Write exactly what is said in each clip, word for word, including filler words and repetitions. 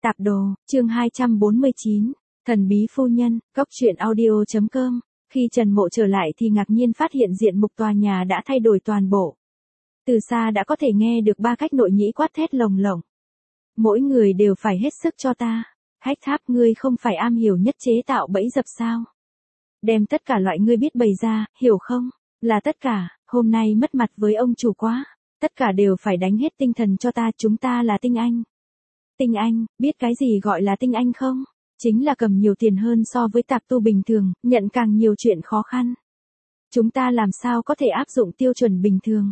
Tạp đồ, chương hai trăm bốn mươi chín, thần bí phu nhân, cóc truyện audio chấm com. Khi Trần Mộ trở lại thì ngạc nhiên phát hiện diện mục tòa nhà đã thay đổi toàn bộ. Từ xa đã có thể nghe được ba cách nội nhĩ quát thét lồng lộng. Mỗi người đều phải hết sức cho ta. Hách Tháp, ngươi không phải am hiểu nhất chế tạo bẫy dập sao? Đem tất cả loại ngươi biết bày ra, hiểu không? Là tất cả, hôm nay mất mặt với ông chủ quá. Tất cả đều phải đánh hết tinh thần cho ta, chúng ta là tinh anh. Tinh anh, biết cái gì gọi là tinh anh không? Chính là cầm nhiều tiền hơn so với tạp tu bình thường, nhận càng nhiều chuyện khó khăn. Chúng ta làm sao có thể áp dụng tiêu chuẩn bình thường?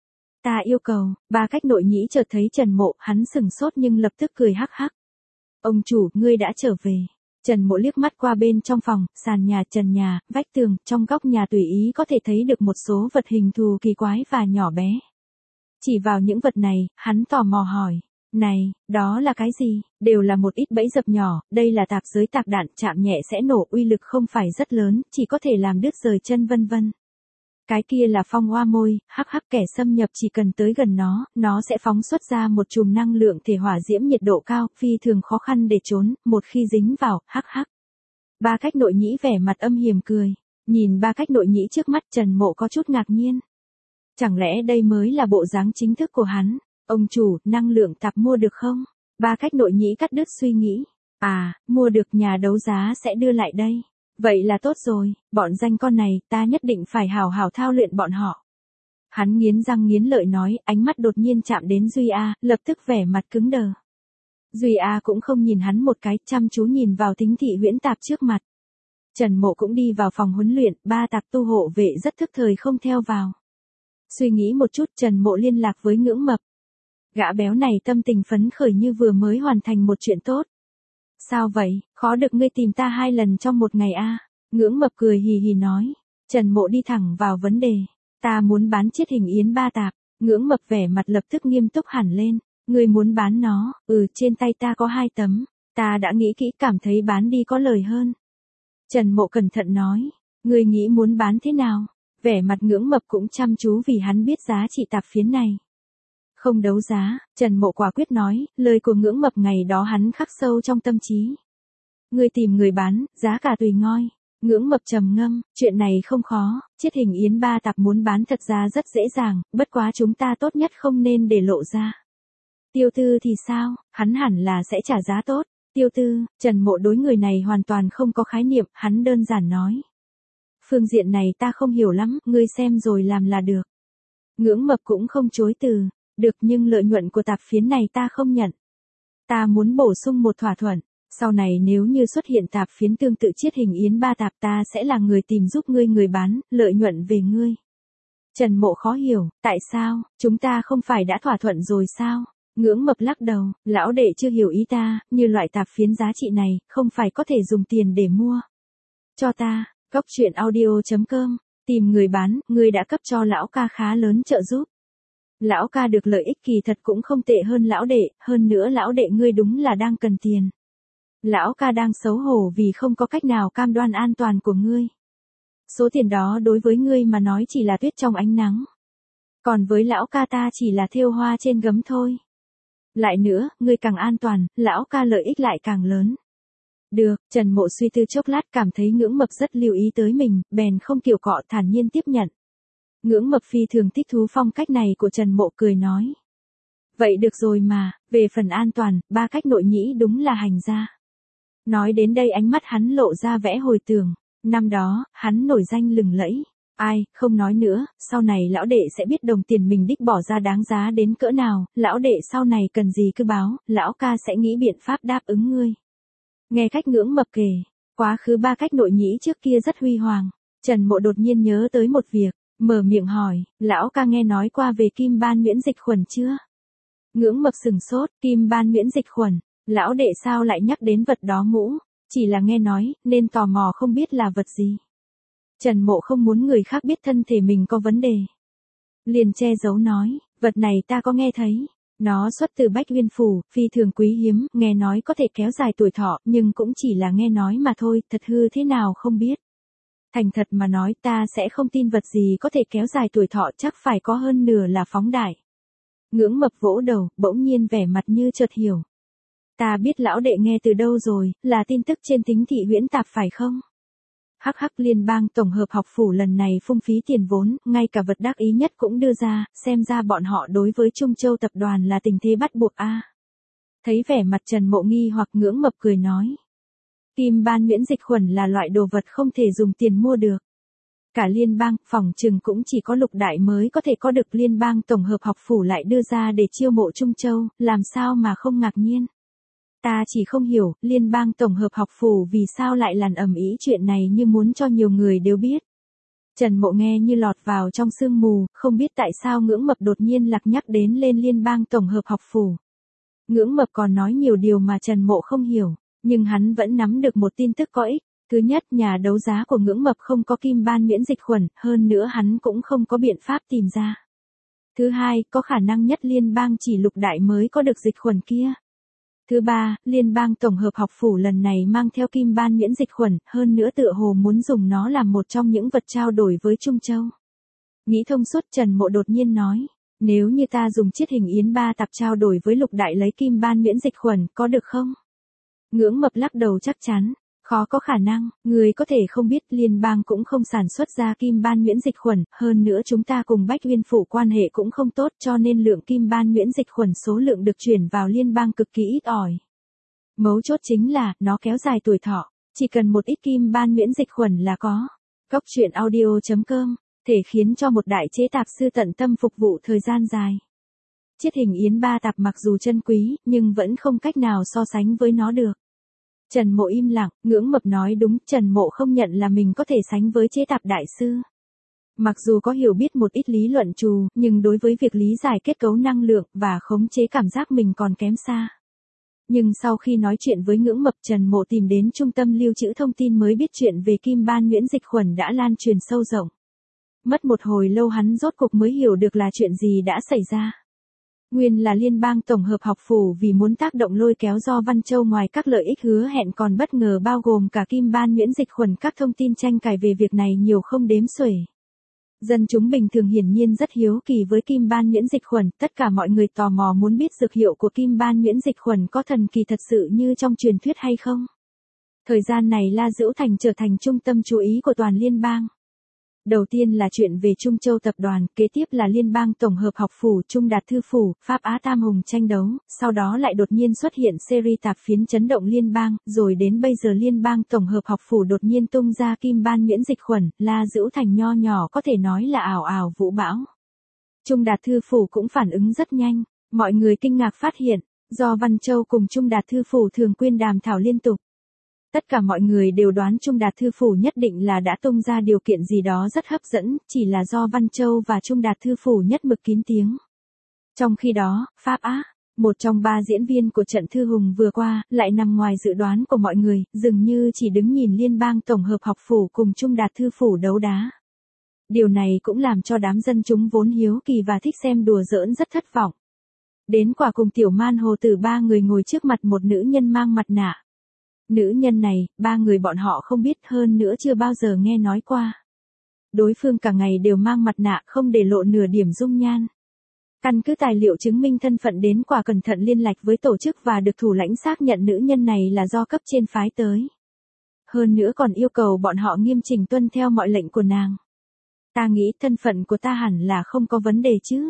Ta yêu cầu, ba cách nội nhĩ chợt thấy Trần Mộ, hắn sừng sốt nhưng lập tức cười hắc hắc. Ông chủ, ngươi đã trở về. Trần Mộ liếc mắt qua bên trong phòng, sàn nhà, trần nhà, vách tường, trong góc nhà tùy ý có thể thấy được một số vật hình thù kỳ quái và nhỏ bé. Chỉ vào những vật này, hắn tò mò hỏi. Này, đó là cái gì? Đều là một ít bẫy dập nhỏ, đây là tạp giới tạc đạn, chạm nhẹ sẽ nổ, uy lực không phải rất lớn, chỉ có thể làm đứt rời chân vân vân. Cái kia là phong hoa môi, hắc hắc, kẻ xâm nhập chỉ cần tới gần nó, nó sẽ phóng xuất ra một chùm năng lượng thể hỏa diễm nhiệt độ cao, phi thường khó khăn để trốn, một khi dính vào, hắc hắc. Ba cách nội nhĩ vẻ mặt âm hiểm cười, nhìn ba cách nội nhĩ trước mắt Trần Mộ có chút ngạc nhiên. Chẳng lẽ đây mới là bộ dáng chính thức của hắn? Ông chủ, năng lượng tạp mua được không? Ba cách nội nhĩ cắt đứt suy nghĩ. À, mua được, nhà đấu giá sẽ đưa lại đây. Vậy là tốt rồi, bọn danh con này, ta nhất định phải hào hào thao luyện bọn họ. Hắn nghiến răng nghiến lợi nói, ánh mắt đột nhiên chạm đến Duy A, lập tức vẻ mặt cứng đờ. Duy A cũng không nhìn hắn một cái, chăm chú nhìn vào Thính Thị Huyễn Tạp trước mặt. Trần Mộ cũng đi vào phòng huấn luyện, ba tạp tu hộ vệ rất thức thời không theo vào. Suy nghĩ một chút, Trần Mộ liên lạc với Ngưỡng Mập. Gã béo này tâm tình phấn khởi như vừa mới hoàn thành một chuyện tốt. Sao vậy, khó được ngươi tìm ta hai lần trong một ngày a? À? Ngưỡng Mập cười hì hì nói. Trần Mộ đi thẳng vào vấn đề. Ta muốn bán chiết hình yến ba tạp. Ngưỡng Mập vẻ mặt lập tức nghiêm túc hẳn lên. Ngươi muốn bán nó? Ừ, trên tay ta có hai tấm. Ta đã nghĩ kỹ, cảm thấy bán đi có lời hơn. Trần Mộ cẩn thận nói. Ngươi nghĩ muốn bán thế nào? Vẻ mặt Ngưỡng Mập cũng chăm chú vì hắn biết giá trị tạp phiến này. Không đấu giá, Trần Mộ quả quyết nói, lời của Ngưỡng Mập ngày đó hắn khắc sâu trong tâm trí. Ngươi tìm người bán, giá cả tùy ngoi. Ngưỡng Mập trầm ngâm, chuyện này không khó, chiết hình yến ba tạp muốn bán thật ra rất dễ dàng, bất quá chúng ta tốt nhất không nên để lộ ra. Tiêu tư thì sao, hắn hẳn là sẽ trả giá tốt. Tiêu tư, Trần Mộ đối người này hoàn toàn không có khái niệm, hắn đơn giản nói. Phương diện này ta không hiểu lắm, ngươi xem rồi làm là được. Ngưỡng Mập cũng không chối từ. Được, nhưng lợi nhuận của tạp phiến này ta không nhận. Ta muốn bổ sung một thỏa thuận. Sau này nếu như xuất hiện tạp phiến tương tự chiết hình yến ba tạp, ta sẽ là người tìm giúp ngươi người bán, lợi nhuận về ngươi. Trần Mộ khó hiểu, tại sao, chúng ta không phải đã thỏa thuận rồi sao? Ngưỡng Mập lắc đầu, lão đệ chưa hiểu ý ta, như loại tạp phiến giá trị này, không phải có thể dùng tiền để mua. Cho ta, cóc truyện audio chấm com, tìm người bán, ngươi đã cấp cho lão ca khá lớn trợ giúp. Lão ca được lợi ích kỳ thật cũng không tệ hơn lão đệ, hơn nữa lão đệ ngươi đúng là đang cần tiền. Lão ca đang xấu hổ vì không có cách nào cam đoan an toàn của ngươi. Số tiền đó đối với ngươi mà nói chỉ là tuyết trong ánh nắng. Còn với lão ca ta chỉ là thêu hoa trên gấm thôi. Lại nữa, ngươi càng an toàn, lão ca lợi ích lại càng lớn. Được, Trần Mộ suy tư chốc lát cảm thấy Ngưỡng Mập rất lưu ý tới mình, bèn không kiều cọ thản nhiên tiếp nhận. Ngưỡng Mập phi thường thích thú phong cách này của Trần Mộ cười nói. Vậy được rồi mà, về phần an toàn, ba cách nội nhĩ đúng là hành gia. Nói đến đây ánh mắt hắn lộ ra vẻ hồi tưởng, năm đó, hắn nổi danh lừng lẫy. Ai, không nói nữa, sau này lão đệ sẽ biết đồng tiền mình đích bỏ ra đáng giá đến cỡ nào, lão đệ sau này cần gì cứ báo, lão ca sẽ nghĩ biện pháp đáp ứng ngươi. Nghe cách Ngưỡng Mập kể, quá khứ ba cách nội nhĩ trước kia rất huy hoàng, Trần Mộ đột nhiên nhớ tới một việc. Mở miệng hỏi, lão ca nghe nói qua về kim ban miễn dịch khuẩn chưa? Ngưỡng Mập sừng sốt, kim ban miễn dịch khuẩn, lão đệ sao lại nhắc đến vật đó ngũ, chỉ là nghe nói, nên tò mò không biết là vật gì. Trần Mộ không muốn người khác biết thân thể mình có vấn đề. Liền che giấu nói, vật này ta có nghe thấy, nó xuất từ Bách Uyên Phủ, phi thường quý hiếm, nghe nói có thể kéo dài tuổi thọ, nhưng cũng chỉ là nghe nói mà thôi, thật hư thế nào không biết. Thành thật mà nói ta sẽ không tin vật gì có thể kéo dài tuổi thọ, chắc phải có hơn nửa là phóng đại. Ngưỡng Mập vỗ đầu, bỗng nhiên vẻ mặt như chợt hiểu. Ta biết lão đệ nghe từ đâu rồi, là tin tức trên Tính Thị Huyễn Tạp phải không? Hắc hắc, liên bang tổng hợp học phủ lần này phung phí tiền vốn, ngay cả vật đắc ý nhất cũng đưa ra, xem ra bọn họ đối với Trung Châu tập đoàn là tình thế bắt buộc a. Thấy vẻ mặt Trần Mộ nghi hoặc ngưỡng mập cười nói. Kim ban miễn dịch khuẩn là loại đồ vật không thể dùng tiền mua được. Cả liên bang, phòng trừng cũng chỉ có Lục Đại mới có thể có được liên bang tổng hợp học phủ lại đưa ra để chiêu mộ Trung Châu, làm sao mà không ngạc nhiên. Ta chỉ không hiểu, liên bang tổng hợp học phủ vì sao lại làn ầm ĩ chuyện này như muốn cho nhiều người đều biết. Trần Mộ nghe như lọt vào trong sương mù, không biết tại sao ngưỡng mập đột nhiên lạc nhắc đến lên liên bang tổng hợp học phủ. Ngưỡng mập còn nói nhiều điều mà Trần Mộ không hiểu, nhưng hắn vẫn nắm được một tin tức có ích. Thứ nhất, nhà đấu giá của ngưỡng mập không có kim ban miễn dịch khuẩn, hơn nữa hắn cũng không có biện pháp tìm ra. Thứ hai, có khả năng nhất liên bang chỉ Lục Đại mới có được dịch khuẩn kia. Thứ ba, liên bang tổng hợp học phủ lần này mang theo kim ban miễn dịch khuẩn, hơn nữa tựa hồ muốn dùng nó làm một trong những vật trao đổi với Trung Châu. Nghĩ thông suốt, Trần Mộ đột nhiên nói, nếu như ta dùng chiết hình yến ba tạp trao đổi với Lục Đại lấy kim ban miễn dịch khuẩn, có được không? Ngưỡng mập lắc đầu chắc chắn. Khó có khả năng, người có thể không biết liên bang cũng không sản xuất ra kim ban miễn dịch khuẩn, hơn nữa chúng ta cùng Bách Uyên Phủ quan hệ cũng không tốt cho nên lượng kim ban miễn dịch khuẩn số lượng được chuyển vào liên bang cực kỳ ít ỏi. Mấu chốt chính là, nó kéo dài tuổi thọ, chỉ cần một ít kim ban miễn dịch khuẩn là có. Góc truyện audio chấm com, thể khiến cho một đại chế tạp sư tận tâm phục vụ thời gian dài. Chiết hình yến ba tạp mặc dù chân quý, nhưng vẫn không cách nào so sánh với nó được. Trần Mộ im lặng, ngưỡng mập nói đúng, Trần Mộ không nhận là mình có thể sánh với chế tạp đại sư. Mặc dù có hiểu biết một ít lý luận trù, nhưng đối với việc lý giải kết cấu năng lượng và khống chế cảm giác mình còn kém xa. Nhưng sau khi nói chuyện với ngưỡng mập, Trần Mộ tìm đến trung tâm lưu trữ thông tin mới biết chuyện về kim ban miễn dịch khuẩn đã lan truyền sâu rộng. Mất một hồi lâu hắn rốt cục mới hiểu được là chuyện gì đã xảy ra. Nguyên là liên bang tổng hợp học phủ vì muốn tác động lôi kéo Do Văn Châu ngoài các lợi ích hứa hẹn còn bất ngờ bao gồm cả kim ban miễn dịch khuẩn, các thông tin tranh cãi về việc này nhiều không đếm xuể. Dân chúng bình thường hiển nhiên rất hiếu kỳ với kim ban miễn dịch khuẩn, tất cả mọi người tò mò muốn biết dược hiệu của kim ban miễn dịch khuẩn có thần kỳ thật sự như trong truyền thuyết hay không. Thời gian này La Dữu Thành trở thành trung tâm chú ý của toàn liên bang. Đầu tiên là chuyện về Trung Châu tập đoàn, kế tiếp là liên bang tổng hợp học phủ, Trung Đạt Thư Phủ, Pháp Á Tam Hùng tranh đấu, sau đó lại đột nhiên xuất hiện series tạp phiến chấn động liên bang, rồi đến bây giờ liên bang tổng hợp học phủ đột nhiên tung ra kim ban miễn dịch khuẩn, La Dữu Thành nho nhỏ có thể nói là ảo ảo vũ bão. Trung Đạt Thư Phủ cũng phản ứng rất nhanh, mọi người kinh ngạc phát hiện, Do Văn Châu cùng Trung Đạt Thư Phủ thường quyên đàm thảo liên tục. Tất cả mọi người đều đoán Trung Đạt Thư Phủ nhất định là đã tung ra điều kiện gì đó rất hấp dẫn, chỉ là Do Văn Châu và Trung Đạt Thư Phủ nhất mực kín tiếng. Trong khi đó, Pháp Á, một trong ba diễn viên của trận Thư Hùng vừa qua, lại nằm ngoài dự đoán của mọi người, dường như chỉ đứng nhìn liên bang tổng hợp học phủ cùng Trung Đạt Thư Phủ đấu đá. Điều này cũng làm cho đám dân chúng vốn hiếu kỳ và thích xem đùa giỡn rất thất vọng. Đến quả cùng tiểu man hồ tử ba người ngồi trước mặt một nữ nhân mang mặt nạ. Nữ nhân này, ba người bọn họ không biết, hơn nữa chưa bao giờ nghe nói qua. Đối phương cả ngày đều mang mặt nạ, không để lộ nửa điểm dung nhan. Căn cứ tài liệu chứng minh thân phận đến quả cẩn thận liên lạc với tổ chức và được thủ lãnh xác nhận nữ nhân này là do cấp trên phái tới. Hơn nữa còn yêu cầu bọn họ nghiêm chỉnh tuân theo mọi lệnh của nàng. Ta nghĩ thân phận của ta hẳn là không có vấn đề chứ.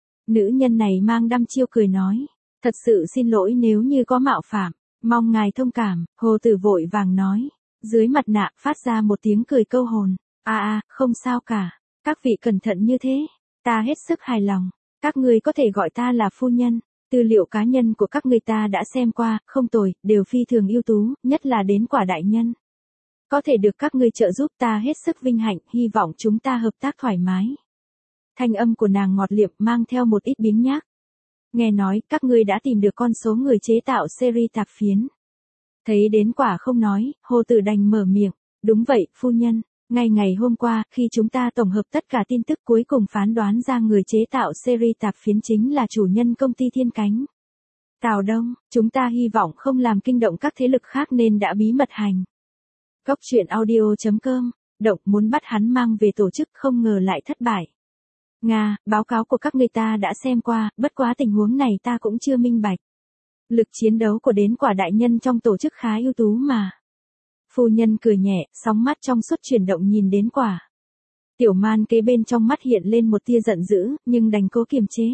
Nữ nhân này mang đăm chiêu cười nói. Thật sự xin lỗi nếu như có mạo phạm. Mong ngài thông cảm, hồ tử vội vàng nói. Dưới mặt nạ phát ra một tiếng cười câu hồn. À à, không sao cả. Các vị cẩn thận như thế. Ta hết sức hài lòng. Các người có thể gọi ta là phu nhân. Tư liệu cá nhân của các người ta đã xem qua, không tồi, đều phi thường ưu tú, nhất là đến quả đại nhân. Có thể được các ngươi trợ giúp ta hết sức vinh hạnh, hy vọng chúng ta hợp tác thoải mái. Thanh âm của nàng ngọt liệm mang theo một ít biếng nhác. Nghe nói, các ngươi đã tìm được con số người chế tạo series tạp phiến. Thấy đến quả không nói, hồ tử đành mở miệng. Đúng vậy, phu nhân. Ngay ngày hôm qua, khi chúng ta tổng hợp tất cả tin tức cuối cùng phán đoán ra người chế tạo series tạp phiến chính là chủ nhân công ty Thiên Cánh. Tào Đông, chúng ta hy vọng không làm kinh động các thế lực khác nên đã bí mật hành. Góc truyện audio chấm com, động muốn bắt hắn mang về tổ chức không ngờ lại thất bại. Nga, báo cáo của các người ta đã xem qua, bất quá tình huống này ta cũng chưa minh bạch. Lực chiến đấu của đến quả đại nhân trong tổ chức khá ưu tú mà. Phu nhân cười nhẹ, sóng mắt trong suốt chuyển động nhìn đến quả. Tiểu Man kế bên trong mắt hiện lên một tia giận dữ, nhưng đành cố kiềm chế.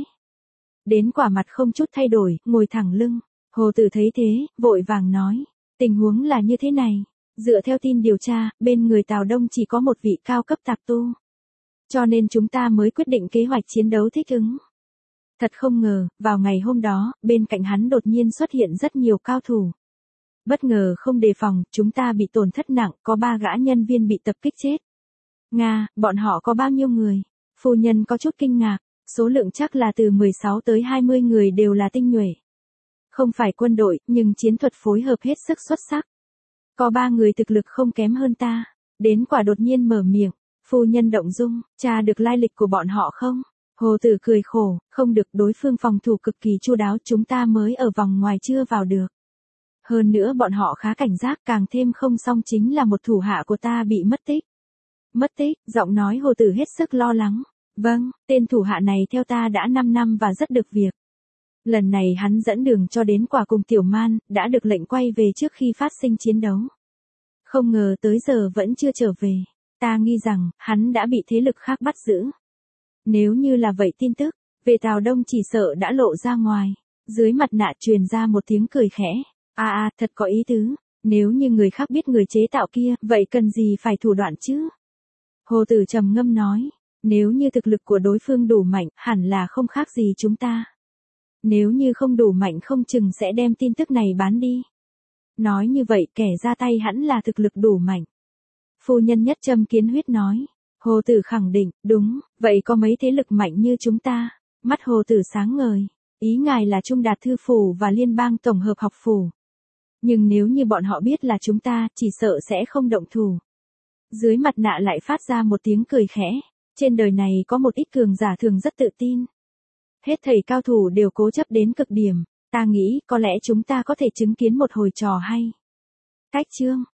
Đến quả mặt không chút thay đổi, ngồi thẳng lưng. Hồ Tử thấy thế, vội vàng nói. Tình huống là như thế này. Dựa theo tin điều tra, bên người Tào Đông chỉ có một vị cao cấp tạp tu. Cho nên chúng ta mới quyết định kế hoạch chiến đấu thích ứng. Thật không ngờ, vào ngày hôm đó, bên cạnh hắn đột nhiên xuất hiện rất nhiều cao thủ. Bất ngờ không đề phòng, chúng ta bị tổn thất nặng, có ba gã nhân viên bị tập kích chết. Nga, bọn họ có bao nhiêu người? Phu nhân có chút kinh ngạc, số lượng chắc là từ mười sáu tới hai mươi người đều là tinh nhuệ. Không phải quân đội, nhưng chiến thuật phối hợp hết sức xuất sắc. Có ba người thực lực không kém hơn ta. Đến quả đột nhiên mở miệng, phu nhân động dung, tra được lai lịch của bọn họ không? Hồ Tử cười khổ, không được, đối phương phòng thủ cực kỳ chu đáo, chúng ta mới ở vòng ngoài chưa vào được. Hơn nữa bọn họ khá cảnh giác, càng thêm không xong chính là một thủ hạ của ta bị mất tích. Mất tích, giọng nói Hồ Tử hết sức lo lắng. Vâng, tên thủ hạ này theo ta đã năm năm và rất được việc. Lần này hắn dẫn đường cho đến quả cùng Tiểu Man, đã được lệnh quay về trước khi phát sinh chiến đấu. Không ngờ tới giờ vẫn chưa trở về. Ta nghi rằng, hắn đã bị thế lực khác bắt giữ. Nếu như là vậy tin tức, về Tào Đông chỉ sợ đã lộ ra ngoài. Dưới mặt nạ truyền ra một tiếng cười khẽ. À à, thật có ý tứ. Nếu như người khác biết người chế tạo kia, vậy cần gì phải thủ đoạn chứ? Hồ Tử trầm ngâm nói. Nếu như thực lực của đối phương đủ mạnh, hẳn là không khác gì chúng ta. Nếu như không đủ mạnh không chừng sẽ đem tin tức này bán đi. Nói như vậy kẻ ra tay hẳn là thực lực đủ mạnh. Phu nhân Nhất Châm Kiến Huyết nói. Hồ Tử khẳng định, đúng, vậy có mấy thế lực mạnh như chúng ta. Mắt Hồ Tử sáng ngời. Ý ngài là Trung Đạt Thư Phủ và Liên bang Tổng hợp Học Phủ. Nhưng nếu như bọn họ biết là chúng ta, chỉ sợ sẽ không động thủ. Dưới mặt nạ lại phát ra một tiếng cười khẽ. Trên đời này có một ít cường giả thường rất tự tin. Hết thầy cao thủ đều cố chấp đến cực điểm. Ta nghĩ có lẽ chúng ta có thể chứng kiến một hồi trò hay. Cách chương